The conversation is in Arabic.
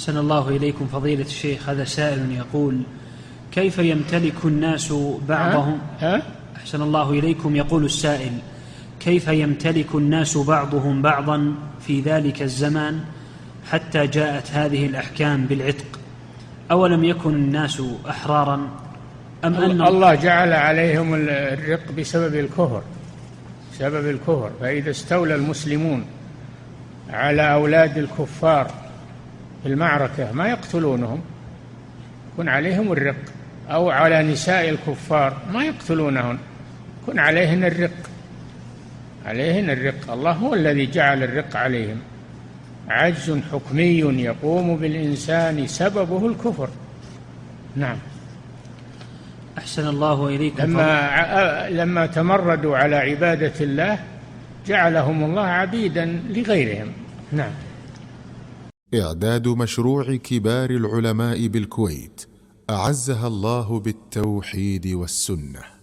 أحسن الله إليكم فضيلة الشيخ. هذا سائل يقول: كيف يمتلك الناس بعضهم أحسن الله إليكم، يقول السائل: كيف يمتلك الناس بعضهم بعضا في ذلك الزمان حتى جاءت هذه الأحكام بالعتق؟ أولم يكن الناس أحرارا أم أن الله جعل عليهم الرق بسبب الكفر. فإذا استولى المسلمون على أولاد الكفار في المعركة ما يقتلونهم، يكون عليهم الرق، أو على نساء الكفار ما يقتلونهن، يكون عليهن الرق. الله هو الذي جعل الرق عليهم. عجز حكمي يقوم بالإنسان سببه الكفر. نعم. أحسن الله إليكم. لما تمردوا على عبادة الله جعلهم الله عبيدا لغيرهم. نعم. إعداد مشروع كبار العلماء بالكويت أعزها الله بالتوحيد والسنة.